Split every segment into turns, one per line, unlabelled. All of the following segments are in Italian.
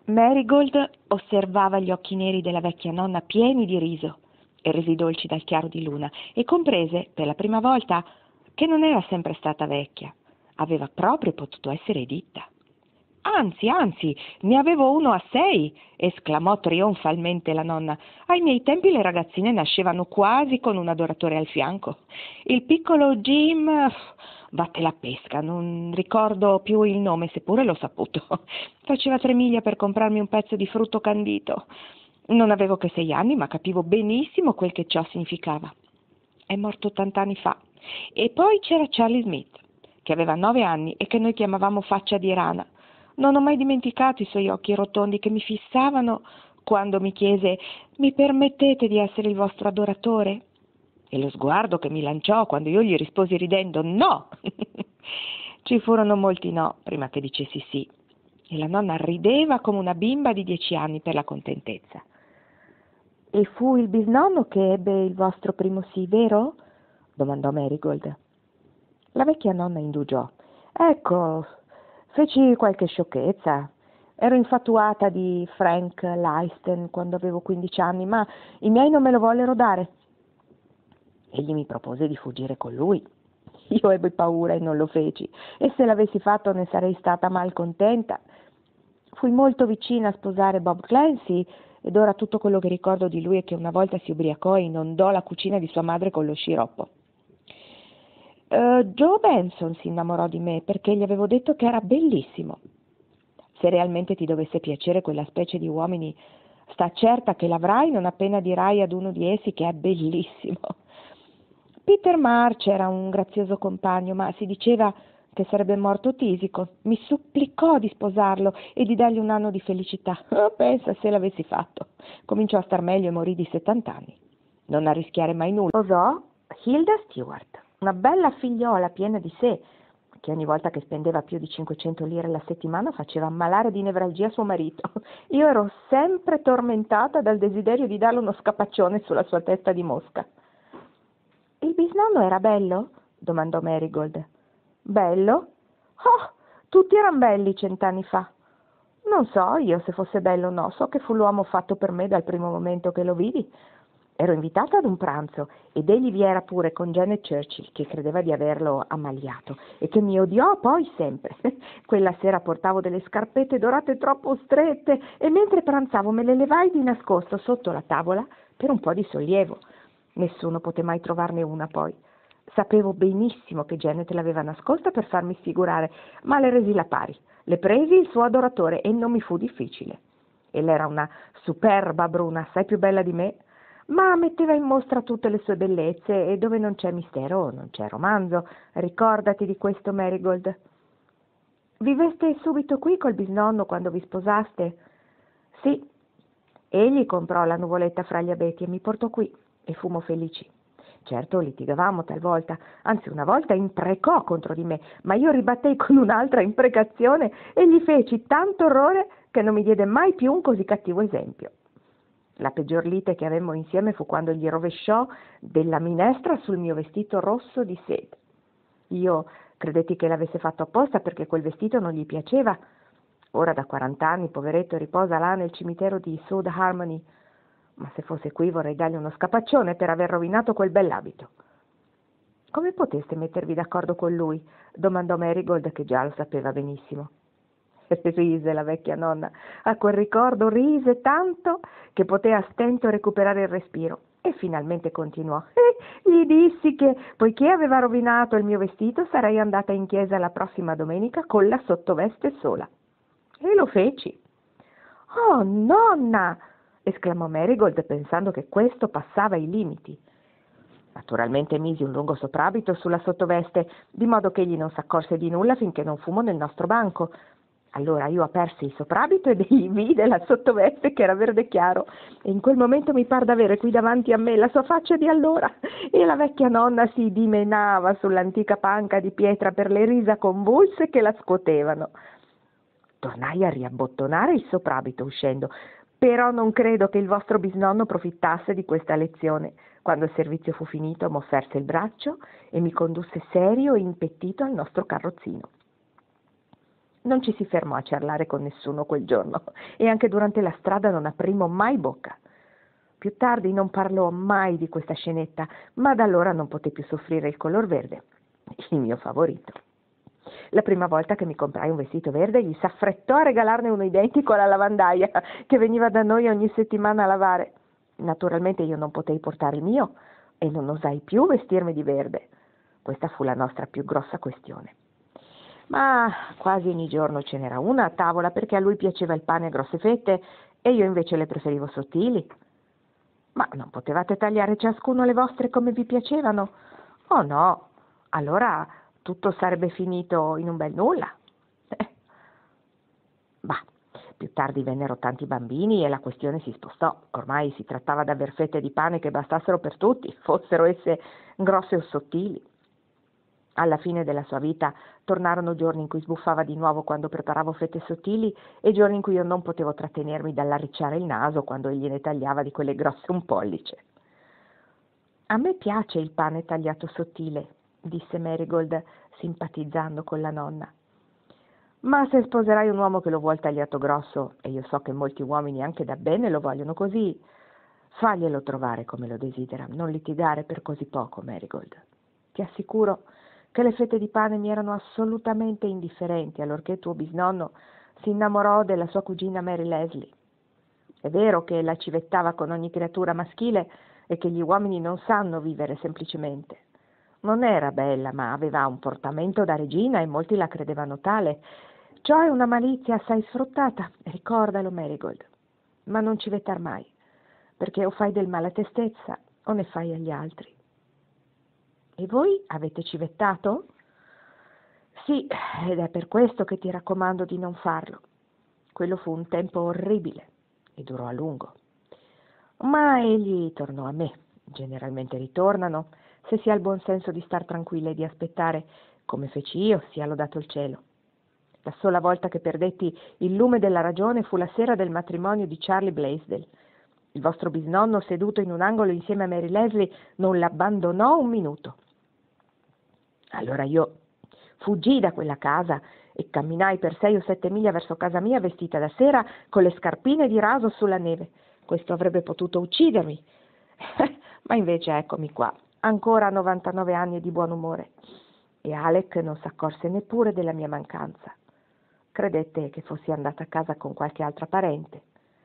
Marigold osservava gli occhi neri della vecchia nonna pieni di riso e resi dolci dal chiaro di luna e comprese per la prima volta che non era sempre stata vecchia, aveva proprio potuto essere ditta. Anzi, anzi, ne avevo uno a 6, esclamò trionfalmente la nonna. Ai miei tempi le ragazzine nascevano quasi con un adoratore al fianco. Il piccolo Jim, vatte la pesca, non ricordo più il nome, seppure l'ho saputo. Faceva 3 miglia per comprarmi un pezzo di frutto candito. Non avevo che 6 anni, ma capivo benissimo quel che ciò significava. È morto 80 anni fa. E poi c'era Charlie Smith, che aveva 9 anni e che noi chiamavamo faccia di rana. Non ho mai dimenticato i suoi occhi rotondi che mi fissavano quando mi chiese: «Mi permettete di essere il vostro adoratore?» E lo sguardo che mi lanciò quando io gli risposi ridendo: «No!» Ci furono molti no prima che dicessi sì, e la nonna rideva come una bimba di 10 anni per la contentezza. «E fu il bisnonno che ebbe il vostro primo sì, vero?» domandò Marigold. La vecchia nonna indugiò. «Ecco, feci qualche sciocchezza. Ero infatuata di Frank Leisten quando avevo 15 anni, ma i miei non me lo vollero dare. Egli mi propose di fuggire con lui. Io ebbi paura e non lo feci, e se l'avessi fatto ne sarei stata malcontenta. Fui molto vicina a sposare Bob Clancy, ed ora tutto quello che ricordo di lui è che una volta si ubriacò e inondò la cucina di sua madre con lo sciroppo. Joe Benson si innamorò di me perché gli avevo detto che era bellissimo. Se realmente ti dovesse piacere quella specie di uomini, sta certa che l'avrai non appena dirai ad uno di essi che è bellissimo. Peter March era un grazioso compagno, ma si diceva che sarebbe morto tisico. Mi supplicò di sposarlo e di dargli un anno di felicità. Oh, pensa se l'avessi fatto. Cominciò a star meglio e morì di 70 anni. Non arrischiare mai nulla. Sposò Hilda Stewart, una bella figliola piena di sé, che ogni volta che spendeva più di 500 lire alla settimana faceva ammalare di nevralgia suo marito. Io ero sempre tormentata dal desiderio di darle uno scapaccione sulla sua testa di mosca. «Il bisnonno era bello?» domandò Marigold. «Bello? Oh, tutti eran belli 100 anni fa. Non so io se fosse bello o no, so che fu l'uomo fatto per me dal primo momento che lo vidi. Ero invitata ad un pranzo ed egli vi era pure con Janet Churchill, che credeva di averlo ammaliato e che mi odiò poi sempre. Quella sera portavo delle scarpette dorate troppo strette e mentre pranzavo me le levai di nascosto sotto la tavola per un po' di sollievo. Nessuno poté mai trovarne una poi. Sapevo benissimo che Janet l'aveva nascosta per farmi sfigurare, ma le resi la pari. Le presi il suo adoratore e non mi fu difficile. Ella era una superba bruna, assai più bella di me, ma metteva in mostra tutte le sue bellezze e dove non c'è mistero non c'è romanzo. Ricordati di questo, Marigold. Viveste subito qui col bisnonno quando vi sposaste? Sì. Egli comprò la nuvoletta fra gli abeti e mi portò qui e fummo felici. Certo, litigavamo talvolta, anzi una volta imprecò contro di me, ma io ribattei con un'altra imprecazione e gli feci tanto orrore che non mi diede mai più un così cattivo esempio. La peggior lite che avemmo insieme fu quando gli rovesciò della minestra sul mio vestito rosso di seta. Io credetti che l'avesse fatto apposta perché quel vestito non gli piaceva. Ora da 40 anni, poveretto, riposa là nel cimitero di South Harmony. Ma se fosse qui vorrei dargli uno scapaccione per aver rovinato quel bell'abito. Come poteste mettervi d'accordo con lui? Domandò Marigold, che già lo sapeva benissimo. Rise la vecchia nonna. A quel ricordo rise tanto che poté a stento recuperare il respiro e finalmente continuò. Gli dissi che, poiché aveva rovinato il mio vestito, sarei andata in chiesa la prossima domenica con la sottoveste sola. E lo feci. «Oh, nonna!» esclamò Marigold, pensando che questo passava i limiti. Naturalmente misi un lungo soprabito sulla sottoveste, di modo che egli non s'accorse di nulla finché non fummo nel nostro banco. Allora io apersi il soprabito ed egli vide la sottoveste che era verde chiaro, e in quel momento mi par d'avere qui davanti a me la sua faccia di allora, e la vecchia nonna si dimenava sull'antica panca di pietra per le risa convulse che la scuotevano. Tornai a riabbottonare il soprabito uscendo, però non credo che il vostro bisnonno profittasse di questa lezione. Quando il servizio fu finito m'offerse il braccio e mi condusse serio e impettito al nostro carrozzino. Non ci si fermò a ciarlare con nessuno quel giorno e anche durante la strada non aprimmo mai bocca. Più tardi non parlò mai di questa scenetta, ma da allora non poté più soffrire il color verde, il mio favorito. La prima volta che mi comprai un vestito verde gli s'affrettò a regalarne uno identico alla lavandaia che veniva da noi ogni settimana a lavare. Naturalmente io non potei portare il mio e non osai più vestirmi di verde. Questa fu la nostra più grossa questione. Ma quasi ogni giorno ce n'era una a tavola perché a lui piaceva il pane a grosse fette e io invece le preferivo sottili. Ma non potevate tagliare ciascuno le vostre come vi piacevano? Oh no, allora tutto sarebbe finito in un bel nulla. Bah, più tardi vennero tanti bambini e la questione si spostò. Ormai si trattava d'aver fette di pane che bastassero per tutti, fossero esse grosse o sottili. Alla fine della sua vita tornarono giorni in cui sbuffava di nuovo quando preparavo fette sottili e giorni in cui io non potevo trattenermi dall'arricciare il naso quando egli ne tagliava di quelle grosse un pollice. A me piace il pane tagliato sottile, disse Marigold, simpatizzando con la nonna. Ma se sposerai un uomo che lo vuol tagliato grosso, e io so che molti uomini anche da bene lo vogliono così, faglielo trovare come lo desidera, non litigare per così poco, Marigold. Ti assicuro che le fette di pane mi erano assolutamente indifferenti allorché tuo bisnonno si innamorò della sua cugina Mary Leslie. È vero che la civettava con ogni creatura maschile e che gli uomini non sanno vivere semplicemente. Non era bella, ma aveva un portamento da regina e molti la credevano tale. Ciò è una malizia assai sfruttata, ricordalo, Marigold. Ma non civettar mai, perché o fai del male a te stessa o ne fai agli altri. E voi avete civettato? Sì, ed è per questo che ti raccomando di non farlo. Quello fu un tempo orribile e durò a lungo. Ma egli tornò a me. Generalmente ritornano, se si ha il buon senso di star tranquilla e di aspettare, come feci io, sia lodato il cielo. La sola volta che perdetti il lume della ragione fu la sera del matrimonio di Charlie Blaisdell. Il vostro bisnonno, seduto in un angolo insieme a Mary Leslie, non l'abbandonò un minuto. Allora io fuggii da quella casa e camminai per 6 o 7 miglia verso casa mia vestita da sera con le scarpine di raso sulla neve. Questo avrebbe potuto uccidermi. Ma invece eccomi qua, ancora a 99 anni e di buon umore. E Alec non s'accorse neppure della mia mancanza. Credette che fossi andata a casa con qualche altra parente.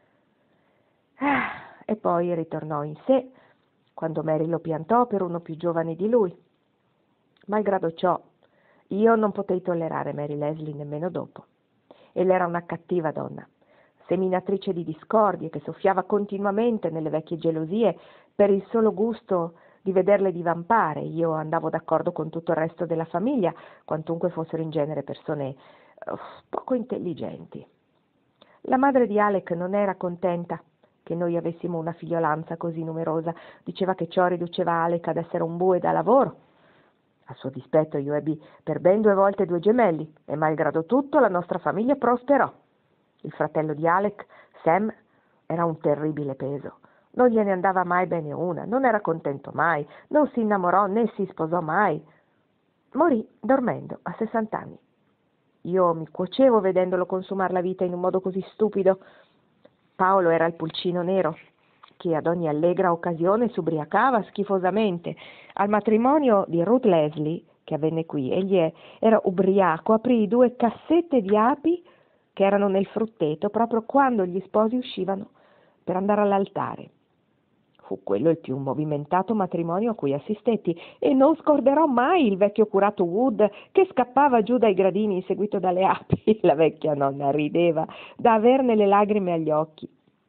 E poi ritornò in sé quando Mary lo piantò per uno più giovane di lui. Malgrado ciò, io non potei tollerare Mary Leslie nemmeno dopo. Ella era una cattiva donna, seminatrice di discordie che soffiava continuamente nelle vecchie gelosie per il solo gusto di vederle divampare. Io andavo d'accordo con tutto il resto della famiglia, quantunque fossero in genere persone poco intelligenti. La madre di Alec non era contenta che noi avessimo una figliolanza così numerosa, diceva che ciò riduceva Alec ad essere un bue da lavoro. A suo dispetto io ebbi per ben 2 volte 2 gemelli e malgrado tutto la nostra famiglia prosperò. Il fratello di Alec, Sam, era un terribile peso. Non gliene andava mai bene una, non era contento mai, non si innamorò né si sposò mai. Morì dormendo a 60 anni. Io mi cuocevo vedendolo consumare la vita in un modo così stupido. Paolo era il pulcino nero, che ad ogni allegra occasione s'ubriacava schifosamente. Al matrimonio di Ruth Leslie, che avvenne qui, egli era ubriaco, aprì 2 cassette di api che erano nel frutteto proprio quando gli sposi uscivano per andare all'altare. Fu quello il più movimentato matrimonio a cui assistetti e non scorderò mai il vecchio curato Wood che scappava giù dai gradini inseguito dalle api. La vecchia nonna rideva da averne le lagrime agli occhi.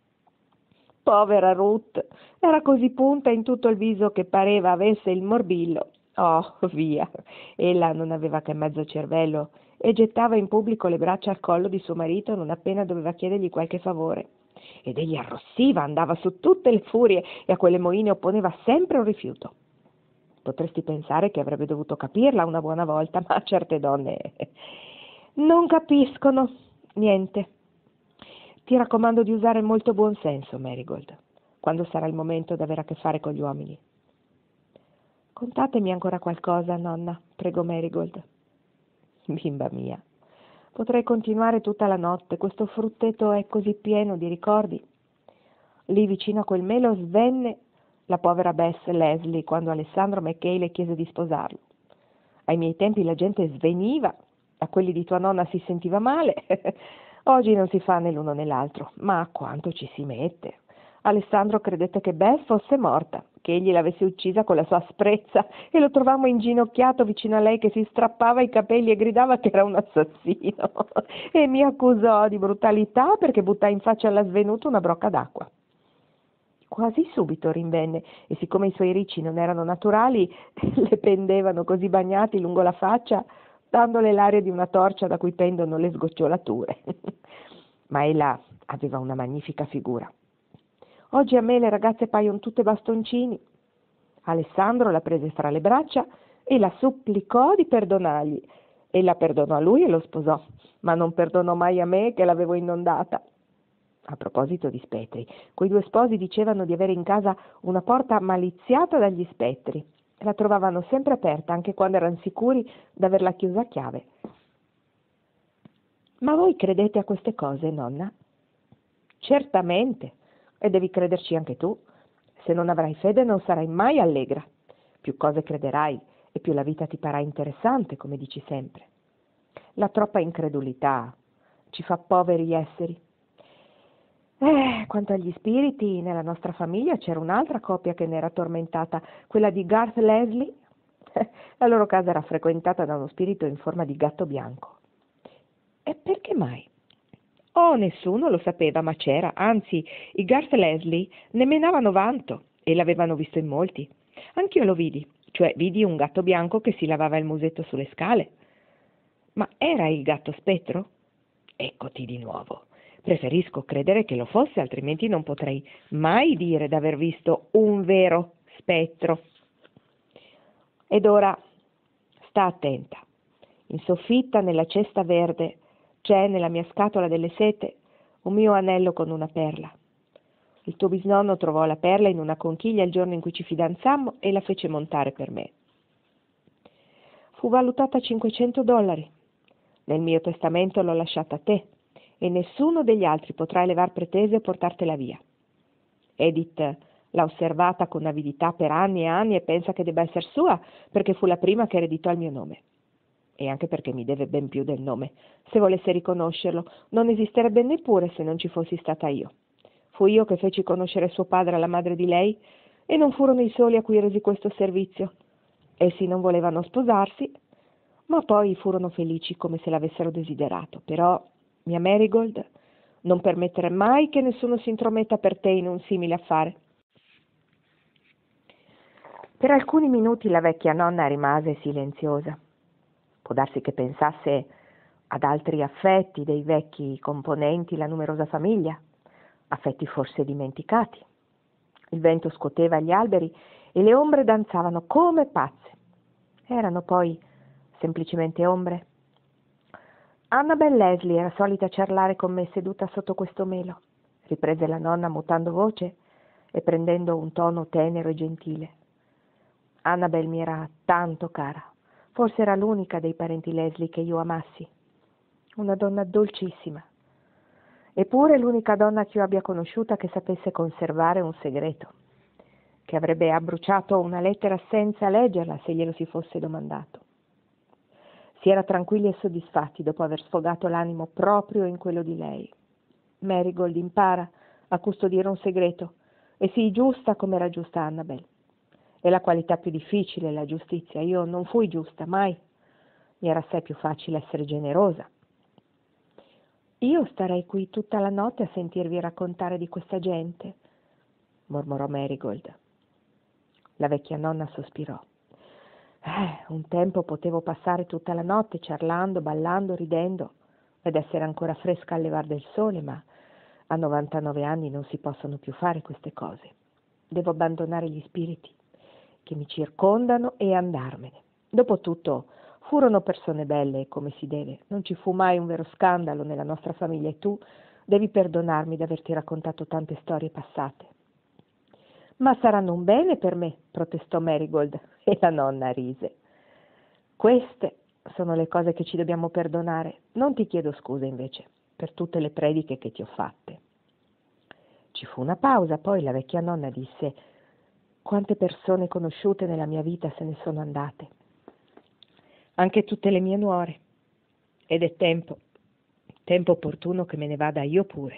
Povera Ruth, era così punta in tutto il viso che pareva avesse il morbillo. Oh, via, ella non aveva che mezzo cervello e gettava in pubblico le braccia al collo di suo marito non appena doveva chiedergli qualche favore. Ed egli arrossiva, andava su tutte le furie e a quelle moine opponeva sempre un rifiuto. Potresti pensare che avrebbe dovuto capirla una buona volta, ma certe donne non capiscono niente. Ti raccomando di usare molto buon senso, Marigold, quando sarà il momento d'avere a che fare con gli uomini. Contatemi ancora qualcosa, nonna, pregò Marigold. Bimba mia, Potrei continuare tutta la notte, questo frutteto è così pieno di ricordi. Lì vicino a quel melo svenne la povera Bess Leslie quando Alessandro McKay le chiese di sposarlo. Ai miei tempi la gente sveniva, a quelli di tua nonna si sentiva male. Oggi non si fa né l'uno né l'altro, ma quanto ci si mette. Alessandro credette che Bess fosse morta, che egli l'avesse uccisa con la sua asprezza, e lo trovammo inginocchiato vicino a lei che si strappava i capelli e gridava che era un assassino. E mi accusò di brutalità perché buttai in faccia alla svenuta una brocca d'acqua. Quasi subito rinvenne, e siccome i suoi ricci non erano naturali, le pendevano così bagnati lungo la faccia, dandole l'aria di una torcia da cui pendono le sgocciolature. Ma ella aveva una magnifica figura. Oggi a me le ragazze paiono tutte bastoncini. Alessandro la prese fra le braccia e la supplicò di perdonargli. Ella perdonò a lui e lo sposò, ma non perdonò mai a me che l'avevo inondata. A proposito di spettri, quei due sposi dicevano di avere in casa una porta maliziata dagli spettri. La trovavano sempre aperta, anche quando erano sicuri d'averla chiusa a chiave. Ma voi credete a queste cose, nonna? Certamente, e devi crederci anche tu. Se non avrai fede non sarai mai allegra. Più cose crederai e più la vita ti parrà interessante, come dici sempre. La troppa incredulità ci fa poveri esseri. Quanto agli spiriti, nella nostra famiglia c'era un'altra coppia che ne era tormentata, quella di Garth Leslie. La loro casa era frequentata da uno spirito in forma di gatto bianco. E perché mai? Oh, nessuno lo sapeva, ma c'era. Anzi, i Garth Leslie ne menavano vanto e l'avevano visto in molti. Anch'io lo vidi, cioè vidi un gatto bianco che si lavava il musetto sulle scale. Ma era il gatto spettro? Eccoti di nuovo. Preferisco credere che lo fosse, altrimenti non potrei mai dire d'aver visto un vero spettro. Ed ora sta attenta. In soffitta, nella cesta verde, c'è nella mia scatola delle sete un mio anello con una perla. Il tuo bisnonno trovò la perla in una conchiglia il giorno in cui ci fidanzammo e la fece montare per me. Fu valutata $500. Nel mio testamento l'ho lasciata a te e nessuno degli altri potrà elevar pretese o portartela via. Edith l'ha osservata con avidità per anni e anni e pensa che debba essere sua perché fu la prima che ereditò il mio nome. E anche perché mi deve ben più del nome. Se volesse riconoscerlo, non esisterebbe neppure se non ci fossi stata io. Fu io che feci conoscere suo padre alla madre di lei e non furono i soli a cui resi questo servizio. Essi non volevano sposarsi, ma poi furono felici come se l'avessero desiderato. Però, mia Marigold, non permettere mai che nessuno si intrometta per te in un simile affare. Per alcuni minuti la vecchia nonna rimase silenziosa. Può darsi che pensasse ad altri affetti dei vecchi componenti la numerosa famiglia, affetti forse dimenticati. Il vento scuoteva gli alberi e le ombre danzavano come pazze. Erano poi semplicemente ombre. Annabel Leslie era solita ciarlare con me seduta sotto questo melo, riprese la nonna mutando voce e prendendo un tono tenero e gentile. Annabel mi era tanto cara. Forse era l'unica dei parenti Leslie che io amassi. Una donna dolcissima. Eppure l'unica donna che io abbia conosciuta che sapesse conservare un segreto, che avrebbe abbruciato una lettera senza leggerla se glielo si fosse domandato. Si era tranquilli e soddisfatti dopo aver sfogato l'animo proprio in quello di lei. Marigold impara a custodire un segreto e sii giusta come era giusta Annabel. È la qualità più difficile, la giustizia. Io non fui giusta, mai. Mi era assai più facile essere generosa. Io starei qui tutta la notte a sentirvi raccontare di questa gente, mormorò Marigold. La vecchia nonna sospirò. Un tempo potevo passare tutta la notte ciarlando, ballando, ridendo ed essere ancora fresca al levar del sole, ma a 99 anni non si possono più fare queste cose. Devo abbandonare gli spiriti che mi circondano e andarmene. Dopotutto, furono persone belle, come si deve. Non ci fu mai un vero scandalo nella nostra famiglia e tu devi perdonarmi di averti raccontato tante storie passate. Ma saranno un bene per me, protestò Marigold, e la nonna rise. Queste sono le cose che ci dobbiamo perdonare. Non ti chiedo scusa invece per tutte le prediche che ti ho fatte. Ci fu una pausa, poi la vecchia nonna disse: quante persone conosciute nella mia vita se ne sono andate, anche tutte le mie nuore, ed è tempo opportuno che me ne vada io pure.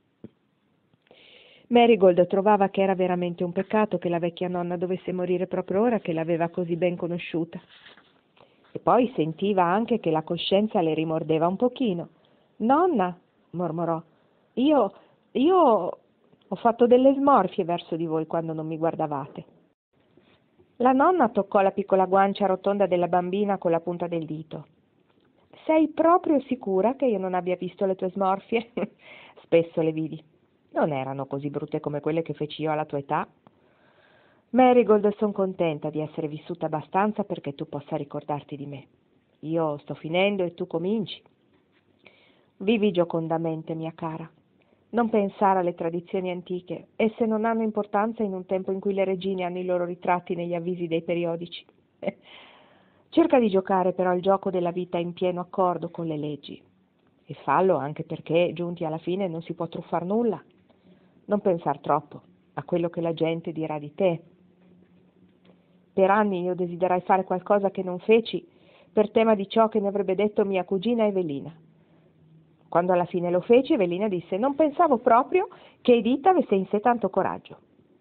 Marigold trovava che era veramente un peccato che la vecchia nonna dovesse morire proprio ora che l'aveva così ben conosciuta. E poi sentiva anche che la coscienza le rimordeva un pochino. «Nonna», mormorò, io ho fatto delle smorfie verso di voi quando non mi guardavate». La nonna toccò la piccola guancia rotonda della bambina con la punta del dito. «Sei proprio sicura che io non abbia visto le tue smorfie?» «Spesso le vidi. Non erano così brutte come quelle che feci io alla tua età. Marigold, son contenta di essere vissuta abbastanza perché tu possa ricordarti di me. Io sto finendo e tu cominci. Vivi giocondamente, mia cara. Non pensare alle tradizioni antiche, esse non hanno importanza in un tempo in cui le regine hanno i loro ritratti negli avvisi dei periodici. Cerca di giocare però il gioco della vita in pieno accordo con le leggi. E fallo anche perché, giunti alla fine, non si può truffar nulla. Non pensar troppo a quello che la gente dirà di te. Per anni io desiderai fare qualcosa che non feci per tema di ciò che ne avrebbe detto mia cugina Evelina. Quando alla fine lo feci, Evelina disse: «Non pensavo proprio che Edita avesse in sé tanto coraggio».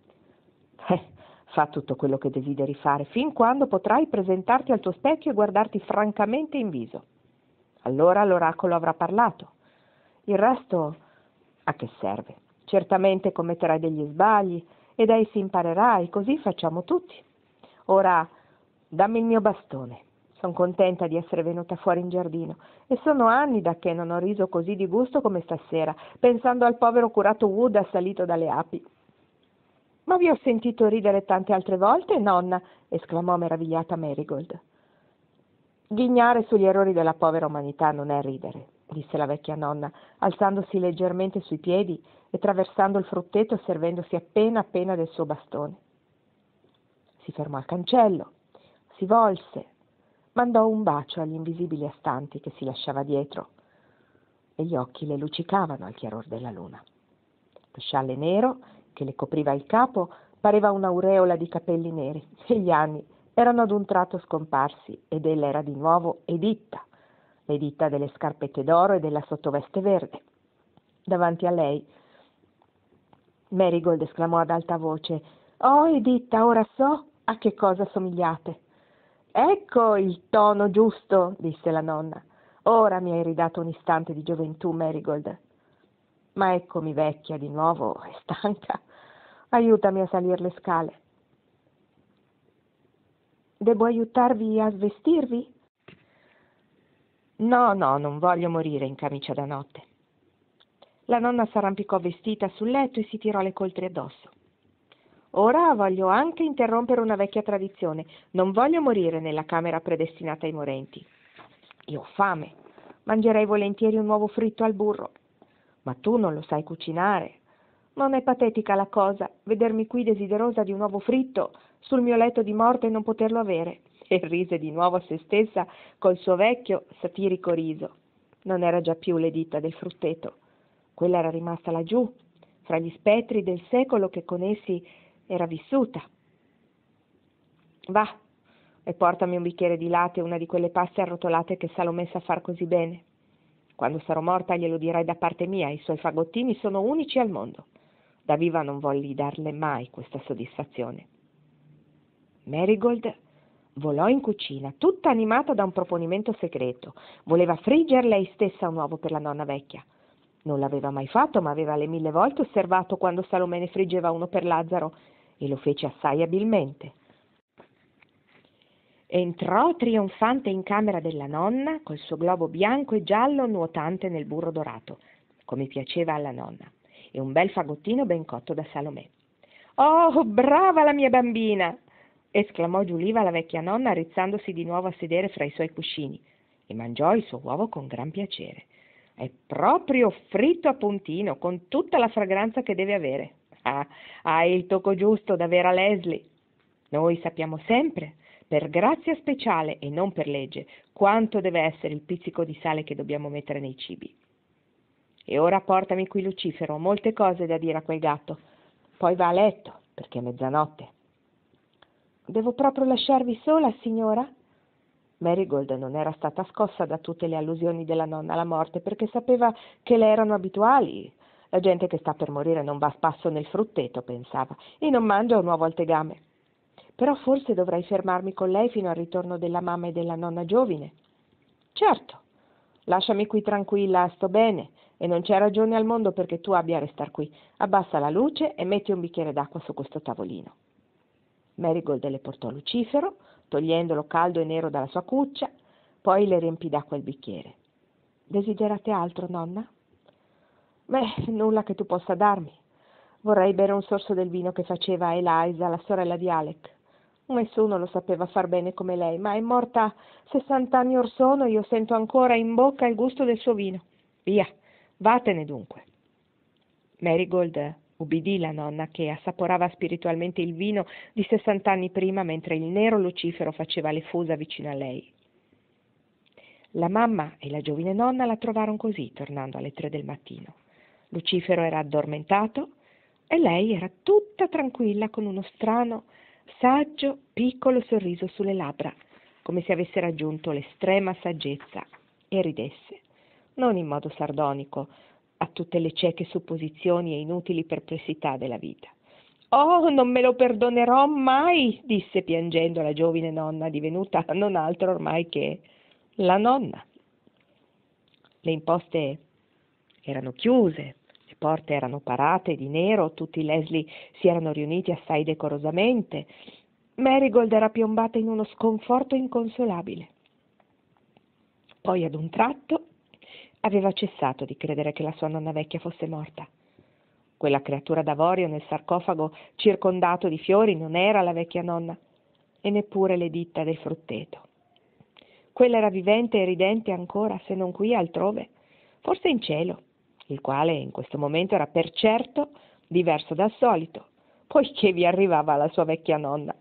Fa tutto quello che desideri fare, fin quando potrai presentarti al tuo specchio e guardarti francamente in viso. Allora l'oracolo avrà parlato. Il resto a che serve? Certamente commetterai degli sbagli e da essi imparerai, così facciamo tutti. Ora dammi il mio bastone. Sono contenta di essere venuta fuori in giardino e sono anni da che non ho riso così di gusto come stasera, pensando al povero curato Wood assalito dalle api. «Ma vi ho sentito ridere tante altre volte, nonna», esclamò meravigliata Marigold. «Ghignare sugli errori della povera umanità non è ridere», disse la vecchia nonna, alzandosi leggermente sui piedi e traversando il frutteto servendosi appena del suo bastone. Si fermò al cancello, si volse, mandò un bacio agli invisibili astanti che si lasciava dietro e gli occhi le luccicavano al chiaror della luna. Lo scialle nero che le copriva il capo pareva un'aureola di capelli neri e gli anni erano ad un tratto scomparsi ed ella era di nuovo Edita, l'Edita delle scarpette d'oro e della sottoveste verde. Davanti a lei Marigold esclamò ad alta voce: «Oh, Edita, ora so a che cosa somigliate». «Ecco il tono giusto», disse la nonna. «Ora mi hai ridato un istante di gioventù, Marigold. Ma eccomi vecchia di nuovo e stanca. Aiutami a salir le scale». «Debbo aiutarvi a svestirvi?» «No, non voglio morire in camicia da notte». La nonna s'arrampicò vestita sul letto e si tirò le coltri addosso. «Ora voglio anche interrompere una vecchia tradizione. Non voglio morire nella camera predestinata ai morenti. Io ho fame. Mangerei volentieri un uovo fritto al burro. Ma tu non lo sai cucinare. Non è patetica la cosa, vedermi qui desiderosa di un uovo fritto sul mio letto di morte e non poterlo avere». E rise di nuovo a se stessa col suo vecchio satirico riso. Non era già più l'Edita del frutteto. Quella era rimasta laggiù, fra gli spettri del secolo che con essi era vissuta. «Va e portami un bicchiere di latte e una di quelle paste arrotolate che Salomè sa far così bene. Quando sarò morta glielo dirai da parte mia, i suoi fagottini sono unici al mondo. Da viva non volli darle mai questa soddisfazione». Marigold volò in cucina, tutta animata da un proponimento segreto. Voleva frigger lei stessa un uovo per la nonna vecchia. Non l'aveva mai fatto, ma aveva le 1000 volte osservato quando Salomè ne friggeva uno per Lazzaro, e lo fece assai abilmente. Entrò trionfante in camera della nonna col suo globo bianco e giallo nuotante nel burro dorato, come piaceva alla nonna, e un bel fagottino ben cotto da Salomè. «Oh, brava la mia bambina!» esclamò Giuliva la vecchia nonna, rizzandosi di nuovo a sedere fra i suoi cuscini, e mangiò il suo uovo con gran piacere. «È proprio fritto a puntino, con tutta la fragranza che deve avere. Hai il tocco giusto da vera Leslie. Noi sappiamo sempre per grazia speciale e non per legge, quanto deve essere il pizzico di sale che dobbiamo mettere nei cibi. E ora portami qui Lucifero, ho molte cose da dire a quel gatto. Poi va a letto, perché è mezzanotte. Devo proprio lasciarvi sola, signora? Marigold non era stata scossa da tutte le allusioni della nonna alla morte, perché sapeva che le erano abituali. La gente che sta per morire non va a spasso nel frutteto, pensava, e non mangia un uovo al tegame. Però forse dovrei fermarmi con lei fino al ritorno della mamma e della nonna giovine. Certo, lasciami qui tranquilla, sto bene, e non c'è ragione al mondo perché tu abbia a restar qui. Abbassa la luce e metti un bicchiere d'acqua su questo tavolino. Marigold le portò Lucifero, togliendolo caldo e nero dalla sua cuccia, poi le riempì d'acqua il bicchiere. Desiderate altro, nonna? Beh, nulla che tu possa darmi. Vorrei bere un sorso del vino che faceva Eliza, la sorella di Alec. Nessuno lo sapeva far bene come lei, ma è morta 60 anni or sono e io sento ancora in bocca il gusto del suo vino. Via, vattene dunque. Marigold ubbidì la nonna che assaporava spiritualmente il vino di 60 anni prima mentre il nero Lucifero faceva le fusa vicino a lei. La mamma e la giovine nonna la trovarono così, tornando alle 3 del mattino. Lucifero era addormentato e lei era tutta tranquilla con uno strano, saggio, piccolo sorriso sulle labbra, come se avesse raggiunto l'estrema saggezza e ridesse, non in modo sardonico, a tutte le cieche supposizioni e inutili perplessità della vita. «Oh, non me lo perdonerò mai!» disse piangendo la giovine nonna, divenuta non altro ormai che la nonna. Le imposte erano chiuse, le porte erano parate di nero, tutti i Leslie si erano riuniti assai decorosamente. Marigold era piombata in uno sconforto inconsolabile. Poi ad un tratto aveva cessato di credere che la sua nonna vecchia fosse morta. Quella creatura d'avorio nel sarcofago circondato di fiori non era la vecchia nonna, e neppure l'Editta del frutteto. Quella era vivente e ridente ancora, se non qui altrove, forse in cielo, il quale in questo momento era per certo diverso dal solito, poiché vi arrivava la sua vecchia nonna.